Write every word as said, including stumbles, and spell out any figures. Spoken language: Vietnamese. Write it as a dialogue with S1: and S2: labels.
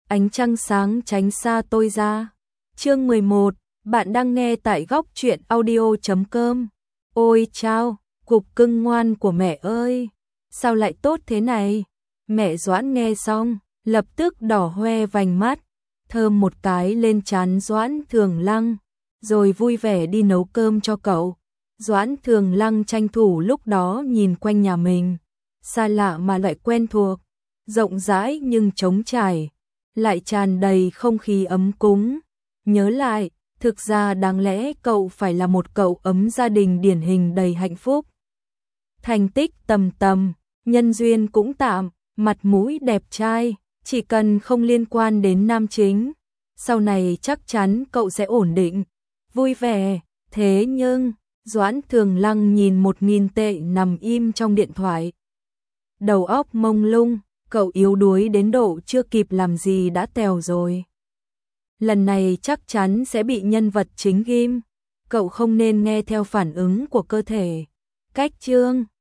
S1: ánh trăng sáng tránh xa tôi ra. Chương mười một, bạn đang nghe tại góc truyện audio chấm com. Ôi chao, cục cưng ngoan của mẹ ơi, sao lại tốt thế này? Mẹ Doãn nghe xong, lập tức đỏ hoe vành mắt, thơm một cái lên trán Doãn Thường Lăng, rồi vui vẻ đi nấu cơm cho cậu. Doãn Thường Lăng tranh thủ lúc đó nhìn quanh nhà mình, xa lạ mà lại quen thuộc, rộng rãi nhưng trống trải, lại tràn đầy không khí ấm cúng. Nhớ lại, thực ra đáng lẽ cậu phải là một cậu ấm gia đình điển hình đầy hạnh phúc. Thành tích tầm tầm, nhân duyên cũng tạm, mặt mũi đẹp trai, chỉ cần không liên quan đến nam chính, sau này chắc chắn cậu sẽ ổn định, vui vẻ. Thế nhưng, Doãn Thường Lăng nhìn một nghìn tệ nằm im trong điện thoại. Đầu óc mông lung, cậu yếu đuối đến độ chưa kịp làm gì đã tèo rồi. Lần này chắc chắn sẽ bị nhân vật chính ghim, cậu không nên nghe theo phản ứng của cơ thể. Cách chương